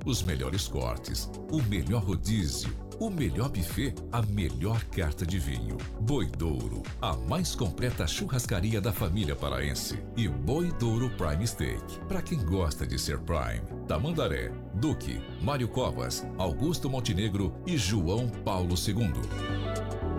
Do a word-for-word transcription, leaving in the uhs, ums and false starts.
Os melhores cortes, o melhor rodízio, o melhor buffet, a melhor carta de vinho. Boi Douro, a mais completa churrascaria da família paraense. E Boi Douro Prime Steak, para quem gosta de ser Prime. Tamandaré, Duque, Mário Covas, Augusto Montenegro e João Paulo segundo.